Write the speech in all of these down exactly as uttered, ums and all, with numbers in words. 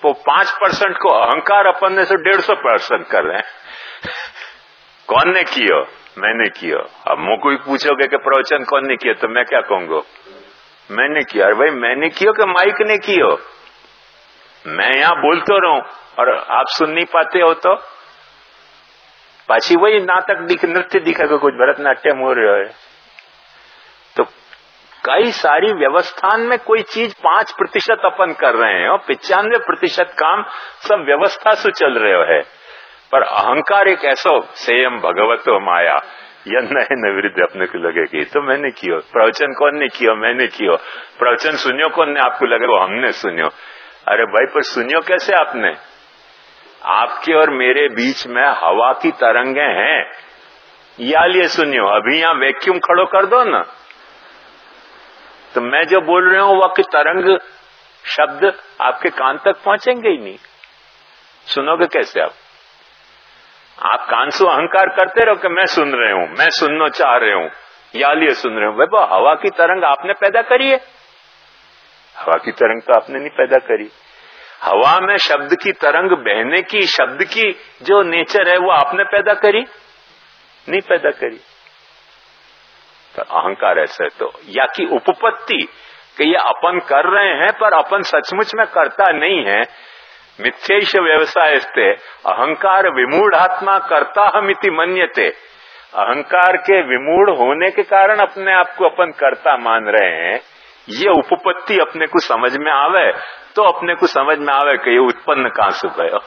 वो पांच परसेंट को अहंकार अपन ने तो डेढ़ सौ परसेंट कर रहे हैं। कौन ने कियो? मैंने कियो। अब मुझे कोई पूछोगे कि प्रवचन कौन ने किया, तो मैं क्या कहूंगा? मैंने किया। अरे भाई मैंने कियो कि माइक ने कियो? मैं यहां बोलते रहूं और आप सुन नहीं पाते हो तो पाची वही नाटक दिख नृत्य दिखेगा, कुछ भरतनाट्यम हो रहा है। तो कई सारी व्यवस्था में कोई चीज पांच प्रतिशत अपन कर रहे हैं और पिचानवे प्रतिशत काम सब व्यवस्था से चल रहे है। पर अहंकार एक ऐसा सेयम भगवतो माया यन्न है न विरुद्ध अपने को लगेगी तो मैंने कियो। प्रवचन कौन ने किया? मैंने कियो। प्रवचन सुनियो कौन ने? आपको लगे वो हमने सुनियो। अरे भाई पर सुनियो कैसे आपने? आपके और मेरे बीच में हवा की तरंगे हैं, या लिए सुनियो। अभी यहां वैक्यूम खड़ो कर दो ना, तो मैं जो बोल रहा हूं वह की तरंग शब्द आपके कान तक पहुंचेंगे ही नहीं। सुनोगे कैसे आप? आप कान से अहंकार करते रहो कि मैं सुन रहे हूं, मैं सुनना चाह रहे हूं, या लिए सुन रहे हूं। भाई वो हवा की तरंग आपने पैदा करी है? हवा की तरंग तो आपने नहीं पैदा करी। हवा में शब्द की तरंग बहने की, शब्द की जो नेचर है वो आपने पैदा करी? नहीं पैदा करी। तो अहंकार ऐसा है। तो या कि उपपत्ति कि ये अपन कर रहे हैं पर अपन सचमुच में करता नहीं है। मिथ्यैष व्यवसाय स्ते अहंकार विमूढ़ात्मा करता हमिति मन्यते। अहंकार के विमूढ़ होने के कारण अपने आप को अपन करता मान रहे हैं। ये उपपत्ति अपने को समझ में आवे तो अपने को समझ में आवे कि ये उत्पन्न कहां से गयो।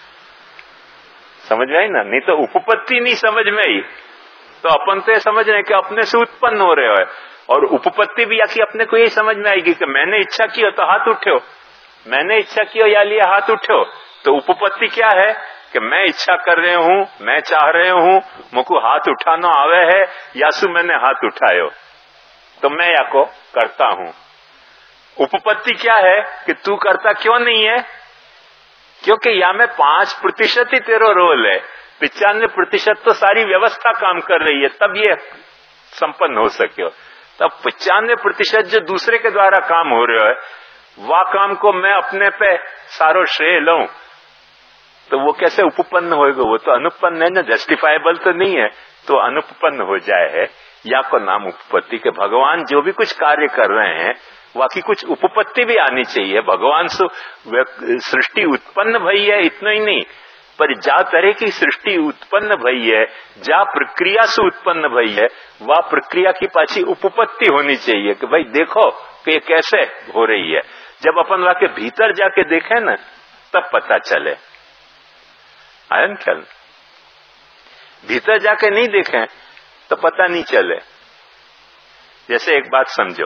समझ में आई ना? नहीं तो उपपत्ति नहीं समझ में आई तो अपन तो ये समझ रहे हैं कि अपने से उत्पन्न हो रहे हो। और उपपत्ति भी आखिर अपने को यही समझ में आएगी कि मैंने इच्छा की हो तो हाथ उठो, मैंने इच्छा की हो या लिए हाथ उठो। तो उपपत्ति क्या है कि मैं इच्छा कर रहे हूं, मैं चाह रहे हूं, मुझको हाथ उठाना आवे है, यासु मैंने हाथ उठायो तो मैं या को करता हूं। उपपत्ति क्या है कि तू करता क्यों नहीं है? क्योंकि या में पांच प्रतिशत ही तेरा रोल है, पिचानवे प्रतिशत तो सारी व्यवस्था काम कर रही है, तब ये संपन्न हो सके। तब पिचानवे प्रतिशत जो दूसरे के द्वारा काम हो रहा है वह काम को मैं अपने पे सारो श्रेय लूं तो वो कैसे उपपन्न होएगा? वो तो अनुपन्न है ना, जस्टिफाइबल तो नहीं है, तो अनुपन्न हो जाए है। या को नाम उपपत्ति के भगवान जो भी कुछ कार्य कर रहे हैं वाकई कुछ उपपत्ति भी आनी चाहिए। भगवान से सृष्टि उत्पन्न भई है इतना ही नहीं, पर जा तरह की सृष्टि उत्पन्न भई है, जा प्रक्रिया से उत्पन्न भई है, वह प्रक्रिया की पाछी उपपत्ति होनी चाहिए कि भाई देखो कि ये कैसे हो रही है। जब अपन वहां के भीतर जाके देखें ना तब पता चले। आयन ख्याल? भीतर जाके नहीं देखें तो पता नहीं चले। जैसे एक बात समझो,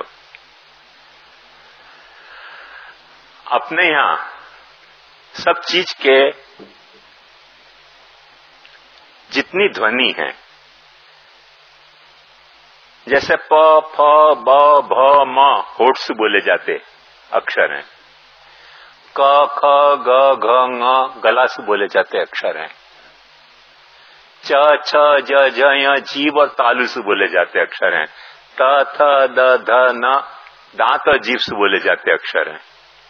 अपने यहां सब चीज के जितनी ध्वनि है, जैसे प फ ब भ म होठ से बोले जाते अक्षर हैं, क ख ग घ ङ गला से बोले जाते अक्षर हैं, च छ ज ज य जीभ और तालु से बोले जाते अक्षर हैं, त थ द ध न दांत और जीभ से बोले जाते अक्षर हैं।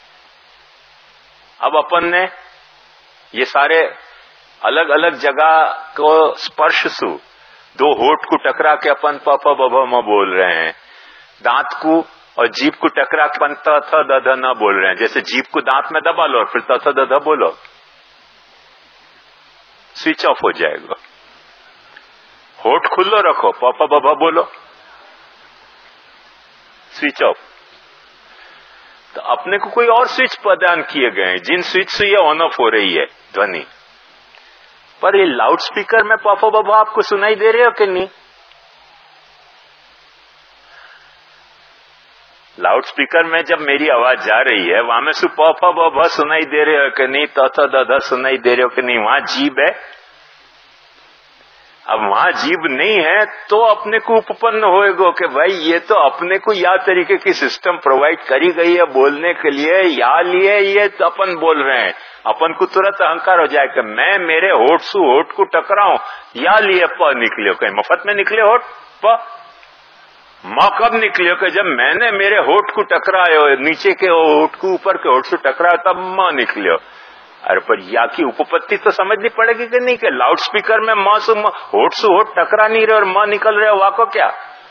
अब अपन ने ये सारे अलग अलग जगह को स्पर्श सु दो होठ को टकरा के अपन प प ब भ म बोल रहे हैं, दांत को और जीभ को टकरा के अपन त थ द ध न बोल रहे हैं। जैसे जीभ को दांत में दबा लो और फिर त थ द ध बोलो, स्विच ऑफ हो जाएगा। होठ खुल्लो रखो, प प ब भ बोलो, स्विच ऑफ। तो अपने को कोई और स्विच प्रदान किए गए हैं जिन स्विच से ये ऑन ऑफ हो रही है ध्वनि। पर ये लाउड स्पीकर में प फ ब भ आपको सुनाई दे रहे हो कि नहीं? लाउड स्पीकर में जब मेरी आवाज जा रही है वहां में से प फ ब भ सुनाई दे रहे हो कि नहीं? त थ द ध सुनाई दे रहे हो कि नहीं? वहां जीभ है। अब वहां जीभ नहीं है तो अपने को उपपन्न होएगा कि भाई ये तो अपने को या तरीके की सिस्टम प्रोवाइड करी गई है बोलने के लिए, या लिए ये तो अपन बोल रहे हैं। अपन को तुरंत अहंकार हो जाए कि मैं मेरे होठ से होठ को टकराऊं, या लिए प निकले, कहीं मफत में निकले होठ प, मां कब निकलियो कि जब मैंने मेरे होठ को टकरायो, नीचे के होठ को ऊपर के होठ से टकराया, तब मां निकलियो। अरे पर या की उपपत्ति तो समझनी पड़ेगी कि नहीं, कि लाउड स्पीकर में मां से होठ से होठ टकरा नहीं रहे और मां निकल रहे, वाको क्या।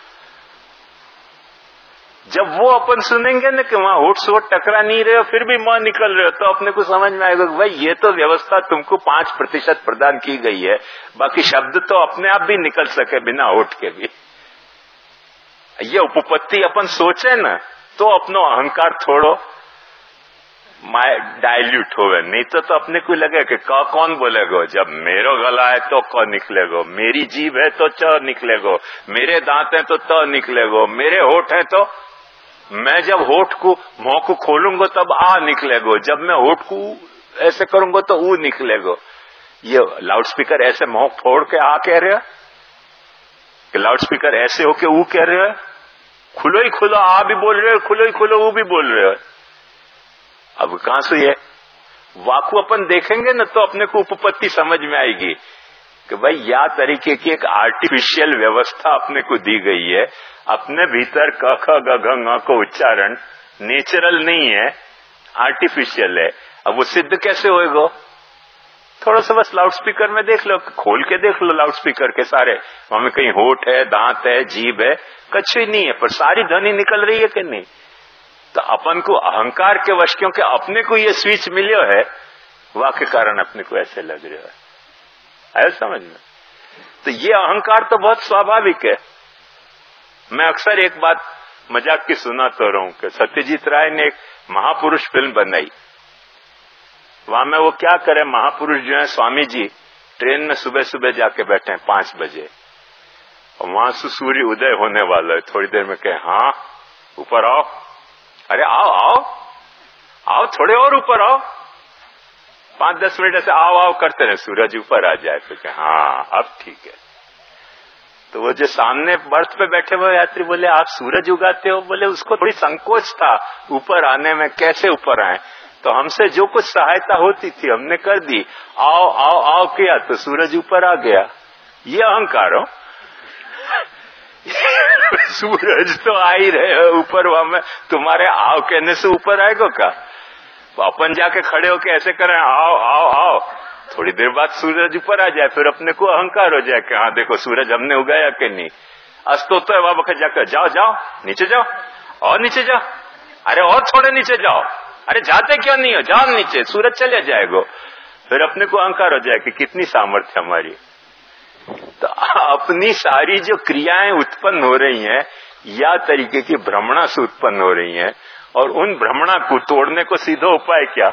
जब वो अपन सुनेंगे ना कि वहां होठ से होठ टकरा नहीं रहे हो फिर भी मां निकल रहे हो, तो अपने को समझ में आएगा कि भाई ये तो व्यवस्था तुमको पांच प्रतिशत प्रदान की गई है, बाकी शब्द तो अपने आप भी निकल सके बिना होठ के भी। ये उपपत्ति अपन सोचे ना तो अपनो अहंकार थोड़ो डायल्यूट होवे, नहीं तो, तो अपने को लगे कि क कौन बोलेगो, जब मेरो गला है तो क निकलेगो, मेरी जीभ है तो च निकलेगो, मेरे दांत है तो त निकलेगो, मेरे होठ है तो मैं जब होठ को मुंह को खोलूंगा तब आ निकलेगो, जब मैं होठ को ऐसे करूंगा तो ऊ निकलेगो। ये लाउड स्पीकर ऐसे मुंह फोड़ के आ कह रहे हो कि लाउड स्पीकर ऐसे हो के ऊ कह रहे हो, खुलो ही खुलो आ भी बोल रहे हो, खुलो ही खुलो ऊ भी बोल रहे हो। अब कहां से ये वाकु अपन देखेंगे ना तो अपने को उपपत्ति समझ में आएगी कि भाई या तरीके की एक आर्टिफिशियल व्यवस्था अपने को दी गई है, अपने भीतर क ख ग घ ङ को उच्चारण नेचुरल नहीं है, आर्टिफिशियल है। अब वो सिद्ध कैसे होएगा? थोड़ा सा बस लाउड स्पीकर में देख लो, खोल के देख लो लाउड स्पीकर के सारे, वहां में कहीं होठ है, दांत है, जीभ है, कुछ ही नहीं है, पर सारी ध्वनि निकल रही है कि नहीं। तो अपन को अहंकार के वश, क्योंकि अपने को ये स्विच मिलियो है, वाह के कारण अपने को ऐसे लग रहा है। आया समझ में? तो ये अहंकार तो बहुत स्वाभाविक है। मैं अक्सर एक बात मजाक की सुनाता रहा हूं कि सत्यजीत राय ने एक महापुरुष फिल्म बनाई, वहां में वो क्या करे, महापुरुष जो है स्वामी जी ट्रेन में सुबह सुबह जाके बैठे हैं पांच बजे, और वहां से सूर्य उदय होने वाला है, थोड़ी देर में कहे हाँ ऊपर आओ, अरे आओ आओ आओ थोड़े और ऊपर आओ, पांच दस मिनट ऐसे आओ आओ करते रहे, सूरज ऊपर आ जाए तो क्या हाँ अब ठीक है। तो वो जो सामने बर्थ पे बैठे हुए यात्री बोले आप सूरज उगाते हो, बोले उसको थोड़ी संकोच था ऊपर आने में, कैसे ऊपर आए, तो हमसे जो कुछ सहायता होती थी हमने कर दी, आओ आओ आओ किया तो सूरज ऊपर आ गया। ये अहंकार हो सूरज तो आ ही रहे हो ऊपर, वहां में तुम्हारे आओ कहने से ऊपर आएगा क्या? तो अपन जाके खड़े होके ऐसे करें आओ आओ आओ, थोड़ी देर बाद सूरज ऊपर आ जाए, फिर अपने को अहंकार हो जाए कि हाँ देखो सूरज हमने उगाया कि नहीं। अस्तो तो है वहां जाकर जाओ जाओ नीचे जाओ और नीचे जाओ, अरे और थोड़े नीचे जाओ, अरे जाते क्यों नहीं हो, जाओ नीचे, सूरज चले जाएगा। फिर अपने को अहंकार हो जाए कि कितनी सामर्थ्य हमारी। तो अपनी सारी जो क्रियाएं उत्पन्न हो रही हैं या तरीके की भ्रमणा से उत्पन्न हो रही हैं, और उन भ्रमणा को तोड़ने को सीधा उपाय क्या?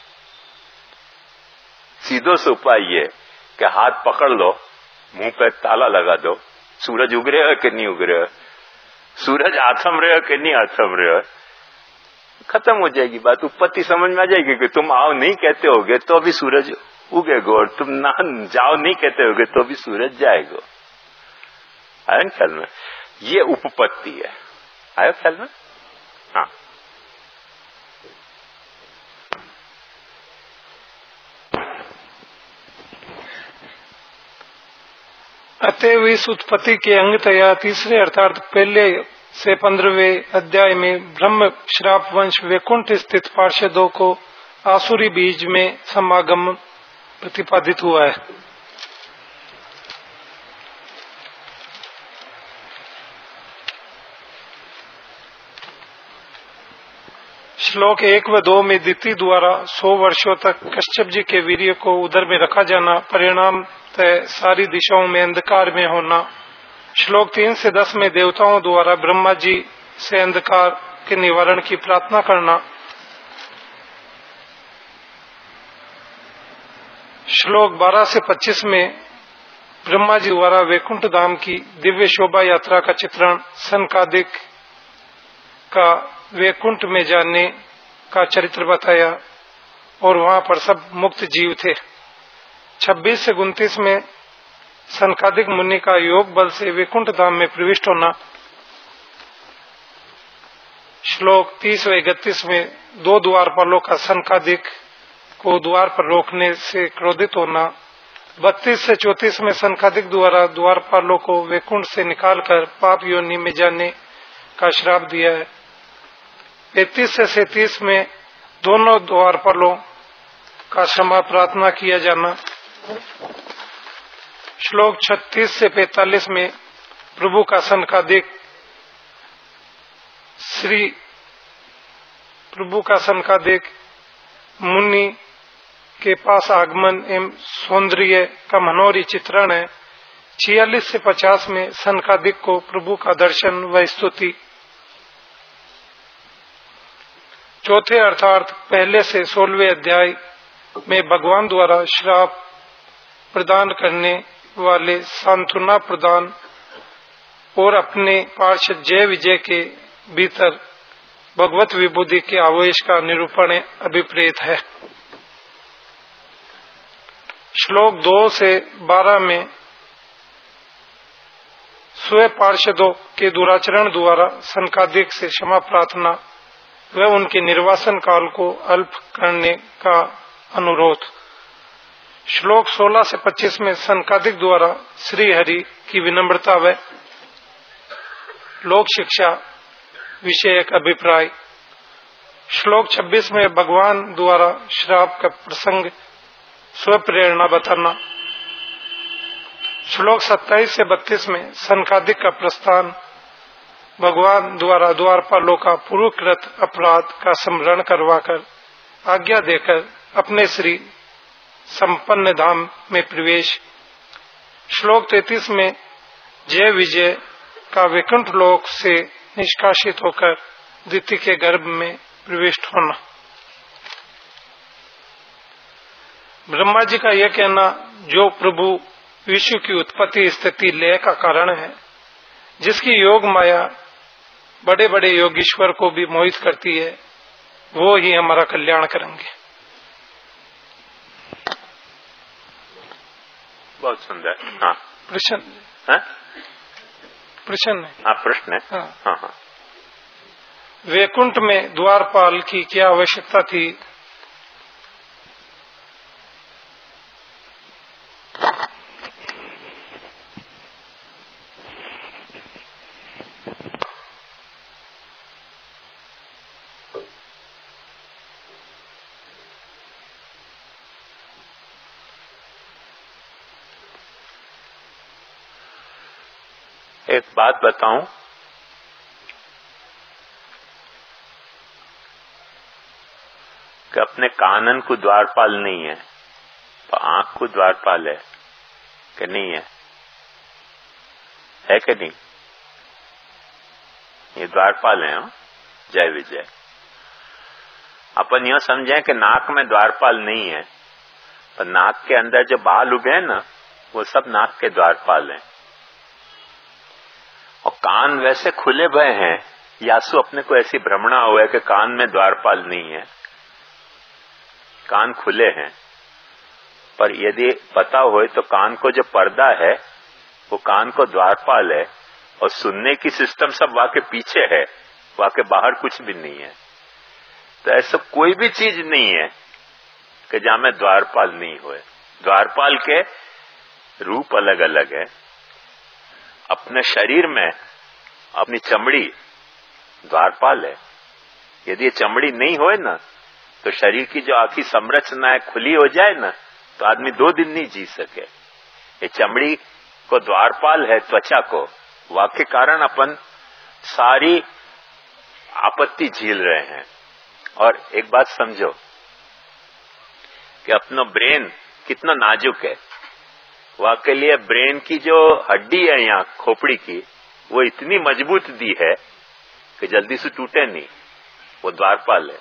सीधो से उपाय ये कि हाथ पकड़ लो, मुंह पे ताला लगा दो, सूरज उग रहे हो कि नहीं उग रहे हो, सूरज आथम रहे हो कि नहीं आथम रहे हो, खत्म हो जाएगी बात। उत्पत्ति समझ में आ जाएगी कि तुम आओ नहीं कहते होगे तो भी सूरज उगेगा, और तुम ना जाओ नहीं कहते होगे तो भी सूरज जाएगा। आया ख्याल में? ये उपपत्ति है। आया ख्याल में? हाँ अतएव इस उत्पत्ति के अंगतया तीसरे अर्थात पहले से पंद्रहवें अध्याय में ब्रह्म श्राप वंश वैकुंठ स्थित पार्षदों को आसुरी बीज में समागम प्रतिपादित हुआ है। श्लोक एक व दो में दिति द्वारा सौ वर्षों तक कश्यप जी के वीर्य को उदर में रखा जाना, परिणाम तय सारी दिशाओं में अंधकार में होना। श्लोक तीन से दस में देवताओं द्वारा ब्रह्मा जी से अंधकार के निवारण की प्रार्थना करना। श्लोक बारह से पच्चीस में ब्रह्मा जी द्वारा वैकुंठ धाम की दिव्य शोभा यात्रा का चित्रण, सनकादिक का वैकुंठ में जाने का चरित्र बताया और वहां पर सब मुक्त जीव थे। छब्बीस से उनतीस में सनकादिक मुनि का योग बल से वैकुंठ धाम में प्रविष्ट होना। श्लोक तीस व इकतीस में दो द्वारपालों का सनकादिक को द्वार पर रोकने से क्रोधित होना। बत्तीस से चौतीस में सनकादिक द्वारा द्वारपालों को वैकुंठ से निकालकर पाप योनि में जाने का श्राप दिया है। पैंतीस से सैंतीस में दोनों द्वारपालों का क्षमा प्रार्थना किया जाना। श्लोक छत्तीस से पैंतालीस में प्रभु का सनकादिक श्री प्रभु का सनकादिक मुनि के पास आगमन एवं सौंदर्य का मनोहरी चित्रण है। छियालीस से पचास में सनकादिक को प्रभु का दर्शन व स्तुति। चौथे अर्थात पहले से सोलहवें अध्याय में भगवान द्वारा श्राप प्रदान करने वाले सांत्वना प्रदान और अपने पार्षद जय विजय के भीतर भगवत विभूति के आवेश का निरूपण अभिप्रेत है। श्लोक दो से बारह में स्वयं पार्षदों के दुराचरण द्वारा सनकादिक से क्षमा प्रार्थना व उनके निर्वासन काल को अल्प करने का अनुरोध। श्लोक सोलह से पच्चीस में सनकादिक द्वारा श्री हरि की विनम्रता व लोक शिक्षा विषयक अभिप्राय। श्लोक छब्बीस में भगवान द्वारा श्राप का प्रसंग स्वप्रेरणा बताना। श्लोक सत्ताईस से बत्तीस में सनकादिक का प्रस्थान भगवान द्वारा द्वारपालों का पूर्वकृत अपराध का स्मरण करवाकर आज्ञा देकर अपने श्री संपन्न धाम में प्रवेश। श्लोक तैंतीस में जय विजय का वैकुंठ लोक से निष्कासित होकर दिति के गर्भ में प्रविष्ट होना। ब्रह्मा जी का यह कहना जो प्रभु विश्व की उत्पत्ति स्थिति लय का कारण है, जिसकी योग माया बड़े बड़े योगीश्वर को भी मोहित करती है, वो ही हमारा कल्याण करेंगे। बहुत सुंदर। हाँ प्रश्न है? प्रश्न है। हाँ प्रश्न है। हाँ। हाँ हाँ। वैकुंठ में द्वारपाल की क्या आवश्यकता थी? एक बात बताऊं, कि अपने कानन को द्वारपाल नहीं है तो आंख को द्वारपाल है कि नहीं है? है कि नहीं? ये द्वारपाल है। जय विजय। अपन यह समझें कि नाक में द्वारपाल नहीं है, पर नाक के अंदर जो बाल उगे हैं ना, वो सब नाक के द्वारपाल हैं। और कान वैसे खुले भय हैं, यासु अपने को ऐसी भ्रमणा हुआ है कि कान में द्वारपाल नहीं है। कान खुले हैं, पर यदि पता हो तो कान को जो पर्दा है वो कान को द्वारपाल है, और सुनने की सिस्टम सब वहां के पीछे है, वहां के बाहर कुछ भी नहीं है। तो ऐसा कोई भी चीज नहीं है कि जहां में द्वारपाल नहीं हुए। द्वारपाल के रूप अलग अलग है। अपने शरीर में अपनी चमड़ी द्वारपाल है। यदि ये चमड़ी नहीं होए ना, तो शरीर की जो आखिरी संरचना है खुली हो जाए ना, तो आदमी दो दिन नहीं जी सके। ये चमड़ी को द्वारपाल है, त्वचा को, वाके कारण अपन सारी आपत्ति झेल रहे हैं। और एक बात समझो कि अपना ब्रेन कितना नाजुक है। वहां के लिए ब्रेन की जो हड्डी है यहाँ खोपड़ी की, वो इतनी मजबूत दी है कि जल्दी से टूटे नहीं। वो द्वारपाल है।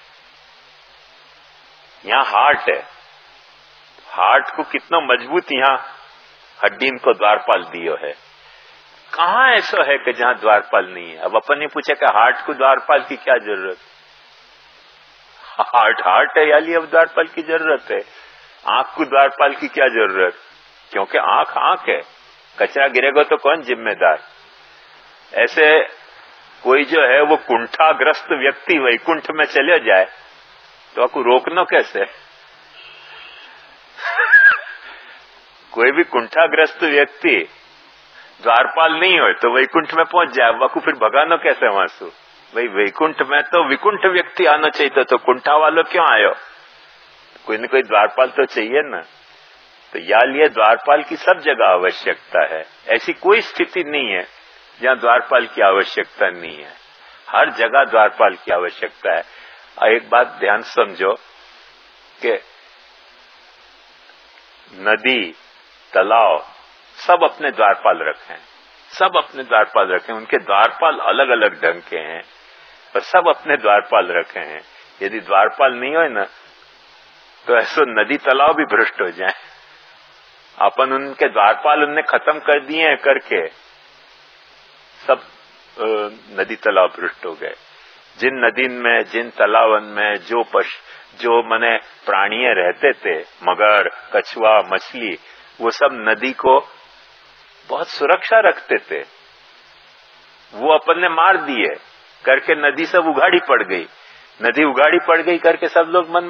यहाँ हार्ट है, हार्ट को कितना मजबूत यहाँ हड्डी इनको द्वारपाल दियो है। कहाँ ऐसा है कि जहाँ द्वारपाल नहीं है? अब अपन ने पूछा कि हार्ट को द्वारपाल की क्या जरूरत? हार्ट हार्ट है, यानी अब द्वारपाल की जरूरत है। आंख को द्वारपाल की क्या जरूरत? क्योंकि आंख आंख है, कचरा गिरेगा तो कौन जिम्मेदार? ऐसे कोई जो है वो कुंठाग्रस्त व्यक्ति वैकुंठ में चले जाए तो आपको रोकना कैसे? कोई भी कुंठाग्रस्त व्यक्ति द्वारपाल नहीं हो तो वैकुंठ में पहुंच जाए, बाकू फिर भगानो कैसे वहां से? भाई वैकुंठ में तो विकुंठ व्यक्ति आना चाहिए, तो कुंठा वालों क्यों आयो? कोई न कोई द्वारपाल तो चाहिए ना। तो या लिए द्वारपाल की सब जगह आवश्यकता है, ऐसी कोई स्थिति नहीं है जहां द्वारपाल की आवश्यकता नहीं है, हर जगह द्वारपाल की आवश्यकता है। और एक बात ध्यान समझो कि नदी, तालाब सब अपने द्वारपाल रखे हैं, सब अपने द्वारपाल रखे हैं, उनके द्वारपाल अलग अलग ढंग के हैं और सब अपने द्वारपाल रखे हैं। यदि द्वारपाल नहीं हो ना तो ऐसा नदी तालाब भी भ्रष्ट हो जाए। अपन उनके द्वारपाल उनने खत्म कर दिए हैं करके सब नदी तालाब भ्रष्ट हो गए। जिन नदी में, जिन तालाबन में जो पश जो मने प्राणियां रहते थे, मगर, कछुआ, मछली, वो सब नदी को बहुत सुरक्षा रखते थे, वो अपन ने मार दिए करके नदी सब उगाड़ी पड़ गई। नदी उगाड़ी पड़ गई करके सब लोग मन